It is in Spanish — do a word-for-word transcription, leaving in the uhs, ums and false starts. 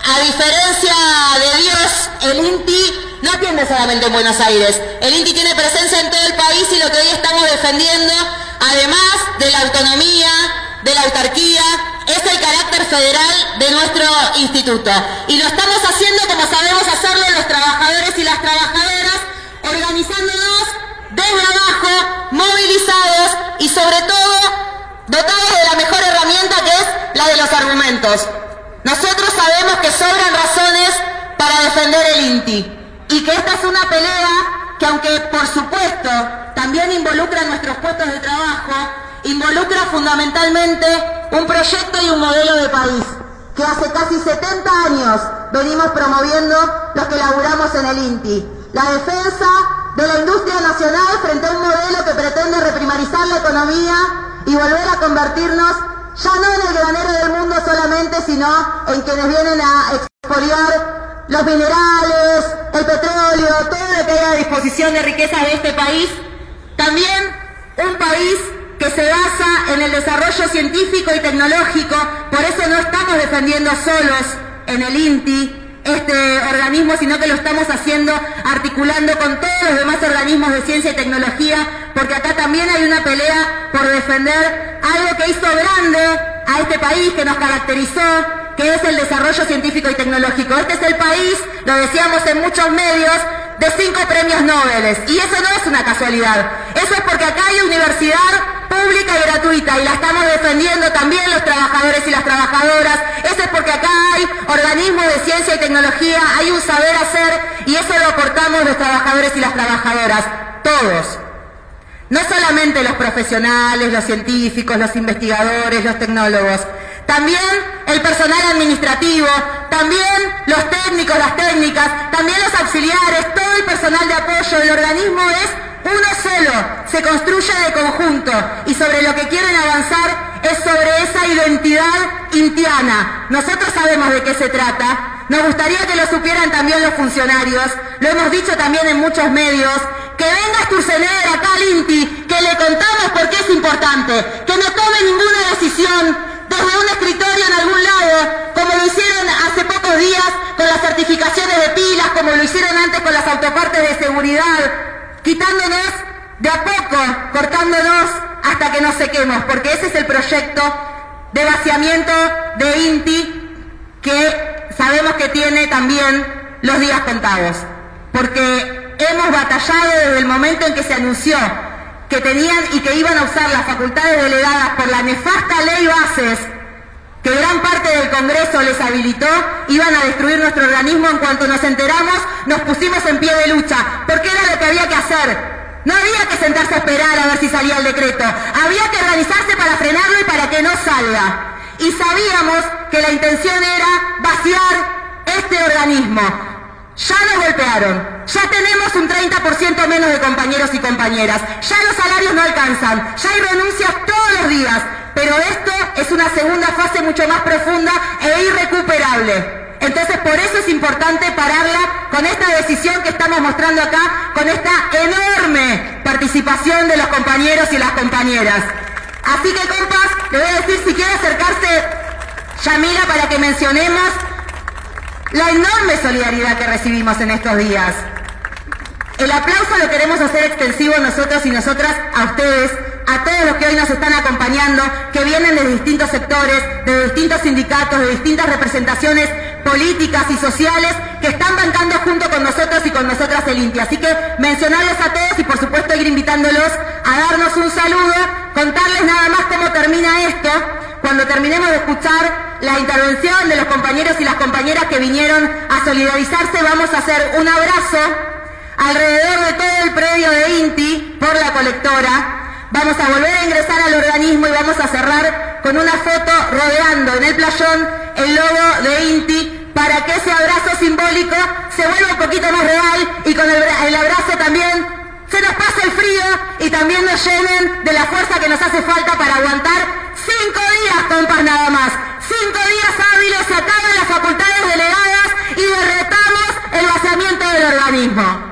a diferencia de Dios, el I N T I no atiende solamente en Buenos Aires. El I N T I tiene presencia en todo el país y lo que hoy estamos defendiendo, además de la autonomía, de la autarquía, es el carácter federal de nuestro instituto. Y lo estamos haciendo como sabemos hacerlo los trabajadores y las trabajadoras, organizándonos desde abajo, movilizados y sobre todo dotados de la mejor herramienta, que es la de los argumentos. Nosotros sabemos que sobran razones para defender el I N T I y que esta es una pelea que, aunque por supuesto también involucra nuestros puestos de trabajo, involucra fundamentalmente un proyecto y un modelo de país que hace casi setenta años venimos promoviendo los que laburamos en el I N T I. La defensa de la industria nacional frente a un modelo que pretende reprimarizar la economía y volver a convertirnos ya no en el granero del mundo solamente, sino en quienes vienen a expoliar los minerales, el petróleo, todo lo que hay a disposición de riquezas de este país. También un país que se basa en el desarrollo científico y tecnológico. Por eso no estamos defendiendo solos en el I N T I este organismo, sino que lo estamos haciendo articulando con todos los demás organismos de ciencia y tecnología, porque acá también hay una pelea por defender algo que hizo grande a este país, que nos caracterizó, que es el desarrollo científico y tecnológico. Este es el país, lo decíamos en muchos medios, de cinco premios Nobel. Y eso no es una casualidad. Eso es porque acá hay universidad pública y gratuita, y la estamos defendiendo también los trabajadores y las trabajadoras. Eso es porque acá hay organismos de ciencia y tecnología, hay un saber hacer, y eso lo aportamos los trabajadores y las trabajadoras, todos. No solamente los profesionales, los científicos, los investigadores, los tecnólogos, también el personal administrativo, también los técnicos, las técnicas, también los auxiliares, todo el personal de apoyo. El organismo es uno solo, se construye de conjunto, y sobre lo que quieren avanzar es sobre esa identidad intiana. Nosotros sabemos de qué se trata, nos gustaría que lo supieran también los funcionarios, lo hemos dicho también en muchos medios. Que venga Sturzenegger acá al I N T I, que le contamos por qué es importante, que no tome ninguna decisión desde un escritorio en algún lado, como lo hicieron hace pocos días con las certificaciones de pilas, como lo hicieron antes con las autopartes de seguridad, quitándonos de a poco, cortándonos hasta que nos sequemos, porque ese es el proyecto de vaciamiento de I N T I que sabemos que tiene también los días contados, porque hemos batallado desde el momento en que se anunció que tenían y que iban a usar las facultades delegadas por la nefasta ley Bases, que gran parte del Congreso les habilitó. Iban a destruir nuestro organismo. En cuanto nos enteramos, nos pusimos en pie de lucha, porque era lo que había que hacer. No había que sentarse a esperar a ver si salía el decreto, había que organizarse para frenarlo y para que no salga. Y sabíamos que la intención era vaciar este organismo. Ya nos golpearon, ya tenemos un treinta por ciento menos de compañeros y compañeras, ya los salarios no alcanzan, ya hay renuncias todos los días, pero esto es una segunda fase mucho más profunda e irrecuperable. Entonces por eso es importante pararla con esta decisión que estamos mostrando acá, con esta enorme participación de los compañeros y las compañeras. Así que, compas, le voy a decir, si quiere acercarse Yamila para que mencionemos la enorme solidaridad que recibimos en estos días. El aplauso lo queremos hacer extensivo nosotros y nosotras a ustedes, a todos los que hoy nos están acompañando, que vienen de distintos sectores, de distintos sindicatos, de distintas representaciones políticas y sociales, que están bancando junto con nosotros y con nosotras el I N T I. Así que mencionarles a todos y por supuesto ir invitándolos a darnos un saludo, contarles nada más cómo termina esto. Cuando terminemos de escuchar la intervención de los compañeros y las compañeras que vinieron a solidarizarse, vamos a hacer un abrazo alrededor de todo el predio de I N T I por la colectora. Vamos a volver a ingresar al organismo y vamos a cerrar con una foto rodeando en el playón el logo de I N T I, para que ese abrazo simbólico se vuelva un poquito más real y con el, el abrazo también se nos pase el frío y también nos llenen de la fuerza que nos hace falta para aguantar cinco días, compas, nada más. Cinco días hábiles, se acaban las facultades delegadas y derretamos el vaciamiento del organismo.